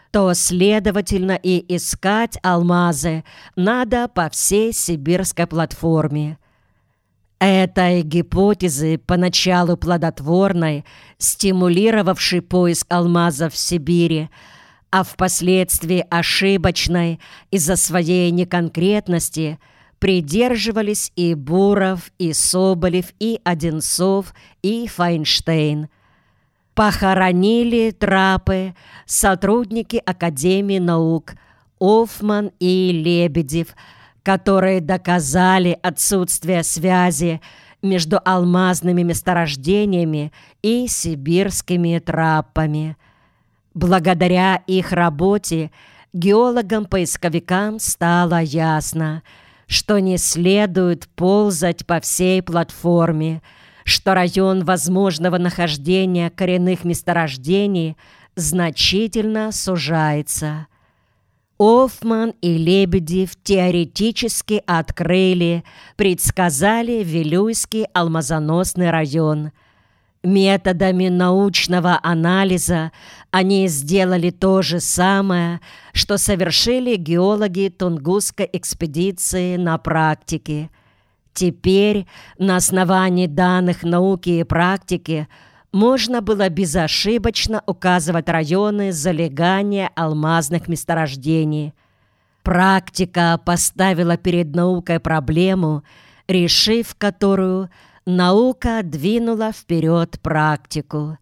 то, следовательно, и искать алмазы надо по всей сибирской платформе. Этой гипотезы, поначалу плодотворной, стимулировавшей поиск алмазов в Сибири, а впоследствии ошибочной из-за своей неконкретности, придерживались и Буров, и Соболев, и Одинцов, и Файнштейн. Похоронили трапы сотрудники Академии наук Оффман и Лебедев, которые доказали отсутствие связи между алмазными месторождениями и сибирскими трапами. Благодаря их работе геологам-поисковикам стало ясно, что не следует ползать по всей платформе, что район возможного нахождения коренных месторождений значительно сужается. Оффман и Лебедев теоретически открыли, предсказали Вилюйский алмазоносный район. Методами научного анализа они сделали то же самое, что совершили геологи Тунгусской экспедиции на практике. Теперь на основании данных науки и практики можно было безошибочно указывать районы залегания алмазных месторождений. Практика поставила перед наукой проблему, решив которую, наука двинула вперед практику.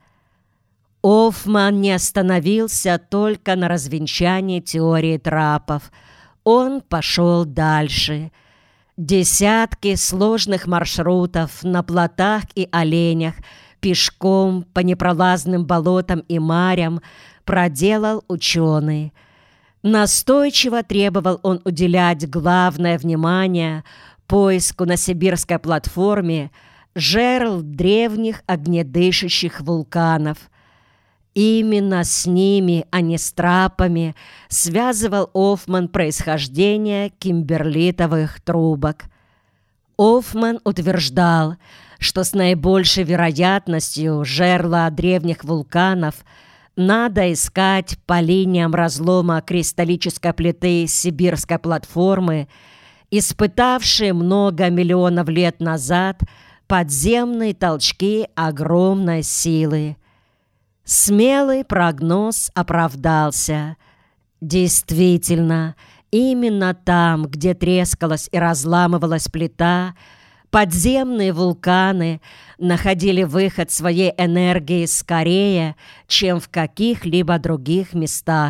Оффман не остановился только на развенчании теории трапов. Он пошел дальше. Десятки сложных маршрутов на плотах и оленях пешком по непролазным болотам и марям проделал ученый. Настойчиво требовал он уделять главное внимание поиску на сибирской платформе жерл древних огнедышащих вулканов. Именно с ними, а не с трапами, связывал Оффман происхождение кимберлитовых трубок. Оффман утверждал, что с наибольшей вероятностью жерла древних вулканов надо искать по линиям разлома кристаллической плиты сибирской платформы, испытавшие много миллионов лет назад подземные толчки огромной силы. Смелый прогноз оправдался. Действительно, именно там, где трескалась и разламывалась плита, подземные вулканы находили выход своей энергии скорее, чем в каких-либо других местах.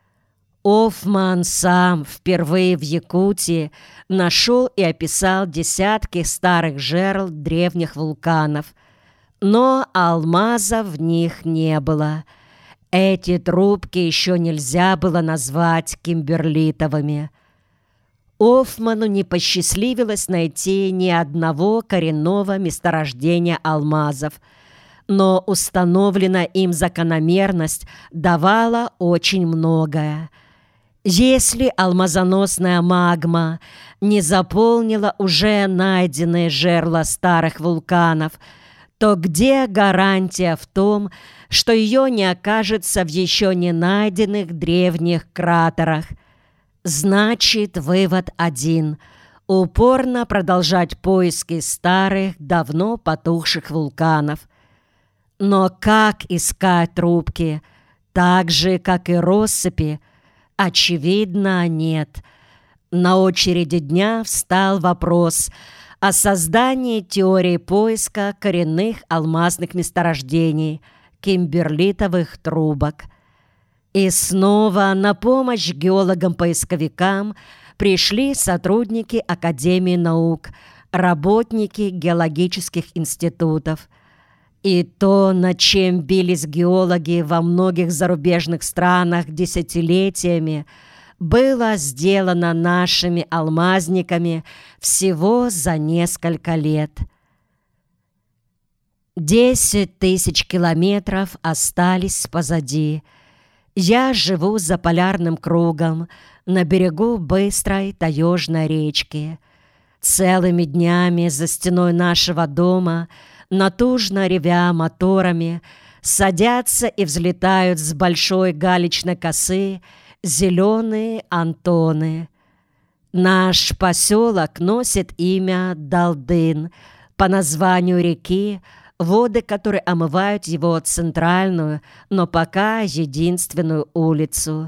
Оффман сам впервые в Якутии нашел и описал десятки старых жерл древних вулканов, но алмазов в них не было. Эти трубки еще нельзя было назвать кимберлитовыми. Оффману не посчастливилось найти ни одного коренного месторождения алмазов, но установленная им закономерность давала очень многое. Если алмазоносная магма не заполнила уже найденные жерла старых вулканов, то где гарантия в том, что ее не окажется в еще не найденных древних кратерах? Значит, вывод один – упорно продолжать поиски старых, давно потухших вулканов. Но как искать трубки? Так же, как и россыпи? Очевидно, нет. На очереди дня встал вопрос о создании теории поиска коренных алмазных месторождений, кимберлитовых трубок. И снова на помощь геологам-поисковикам пришли сотрудники Академии наук, работники геологических институтов. И то, над чем бились геологи во многих зарубежных странах десятилетиями, было сделано нашими алмазниками всего за несколько лет. 10 тысяч километров остались позади. Я живу за полярным кругом, на берегу быстрой таежной речки. Целыми днями за стеной нашего дома, натужно ревя моторами, садятся и взлетают с большой галечной косы зеленые антоны. Наш поселок носит имя Далдын по названию реки, воды которой омывают его центральную, но пока единственную улицу.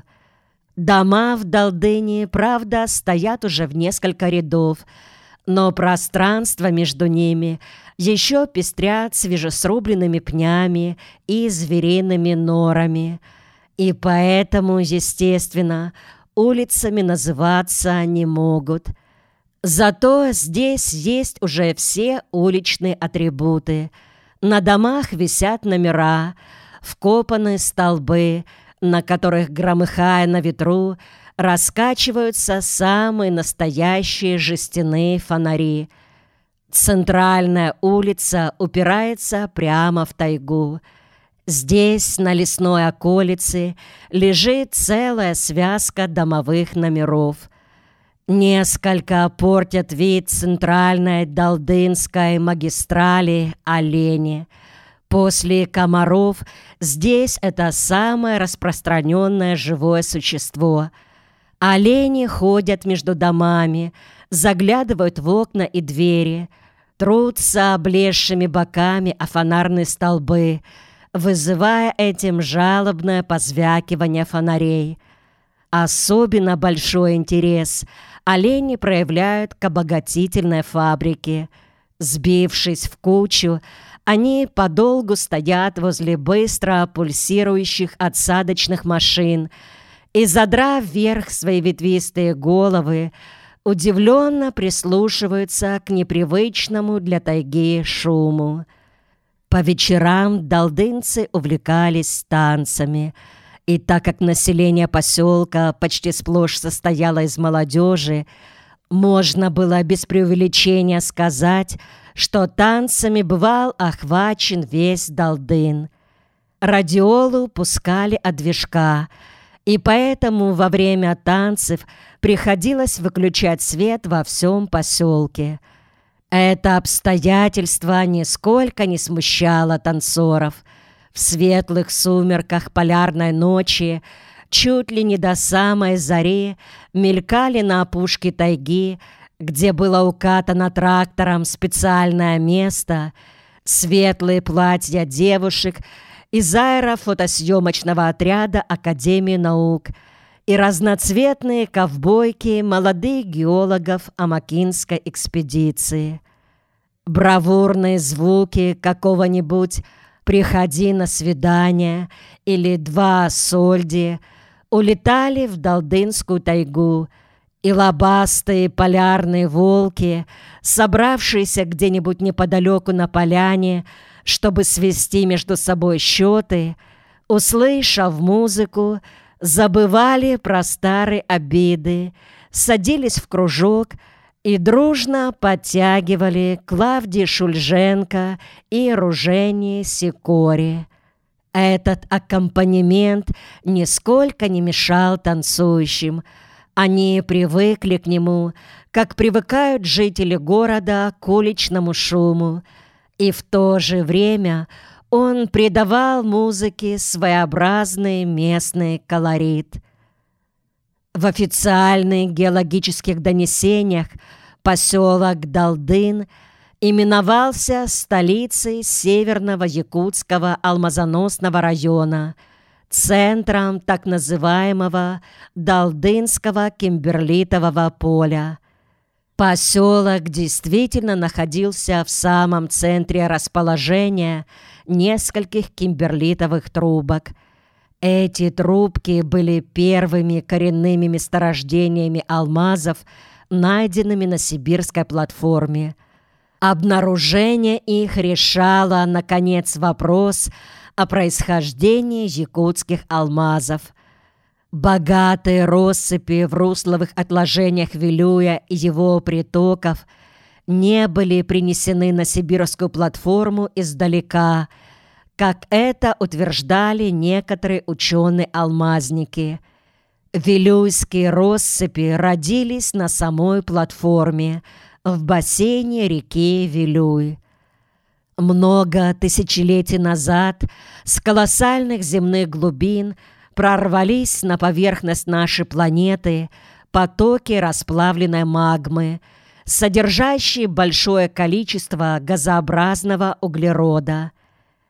Дома в Далдыне, правда, стоят уже в несколько рядов, но пространство между ними еще пестрят свежесрубленными пнями и звериными норами, и поэтому, естественно, улицами называться не могут. Зато здесь есть уже все уличные атрибуты. На домах висят номера, вкопаны столбы, на которых, громыхая на ветру, раскачиваются самые настоящие жестяные фонари. Центральная улица упирается прямо в тайгу. Здесь, на лесной околице, лежит целая связка домовых номеров. Несколько портят вид центральной Далдынской магистрали олени. После комаров здесь это самое распространенное живое существо. Олени ходят между домами, заглядывают в окна и двери, трутся облезшими боками о фонарные столбы, вызывая этим жалобное позвякивание фонарей. Особенно большой интерес олени проявляют к обогатительной фабрике. Сбившись в кучу, они подолгу стоят возле быстро пульсирующих отсадочных машин и, задрав вверх свои ветвистые головы, удивленно прислушиваются к непривычному для тайги шуму. По вечерам далдынцы увлекались танцами, и так как население поселка почти сплошь состояло из молодежи, можно было без преувеличения сказать, что танцами бывал охвачен весь Далдын. Радиолу пускали от движка, и поэтому во время танцев приходилось выключать свет во всем поселке. Это обстоятельство нисколько не смущало танцоров. В светлых сумерках полярной ночи, чуть ли не до самой зари, мелькали на опушке тайги, где было укатано трактором специальное место, светлые платья девушек из аэрофотосъемочного отряда Академии наук и разноцветные ковбойки молодых геологов Амакинской экспедиции. Бравурные звуки какого-нибудь «Приходи на свидание» или «Два сольди» улетали в Далдынскую тайгу, и лобастые полярные волки, собравшиеся где-нибудь неподалеку на поляне, чтобы свести между собой счеты, услышав музыку, забывали про старые обиды, садились в кружок и дружно подтягивали Клавдии Шульженко и Ружене Сикори. Этот аккомпанемент нисколько не мешал танцующим. Они привыкли к нему, как привыкают жители города к уличному шуму, и в то же время он придавал музыке своеобразный местный колорит. В официальных геологических донесениях поселок Далдын именовался столицей Северного Якутского алмазоносного района, центром так называемого Далдынского кимберлитового поля. Поселок действительно находился в самом центре расположения нескольких кимберлитовых трубок. Эти трубки были первыми коренными месторождениями алмазов, найденными на сибирской платформе. Обнаружение их решало, наконец, вопрос о происхождении якутских алмазов. Богатые россыпи в русловых отложениях Вилюя и его притоков не были принесены на сибирскую платформу издалека, как это утверждали некоторые ученые-алмазники. Вилюйские россыпи родились на самой платформе, в бассейне реки Вилюй. Много тысячелетий назад с колоссальных земных глубин прорвались на поверхность нашей планеты потоки расплавленной магмы, содержащие большое количество газообразного углерода.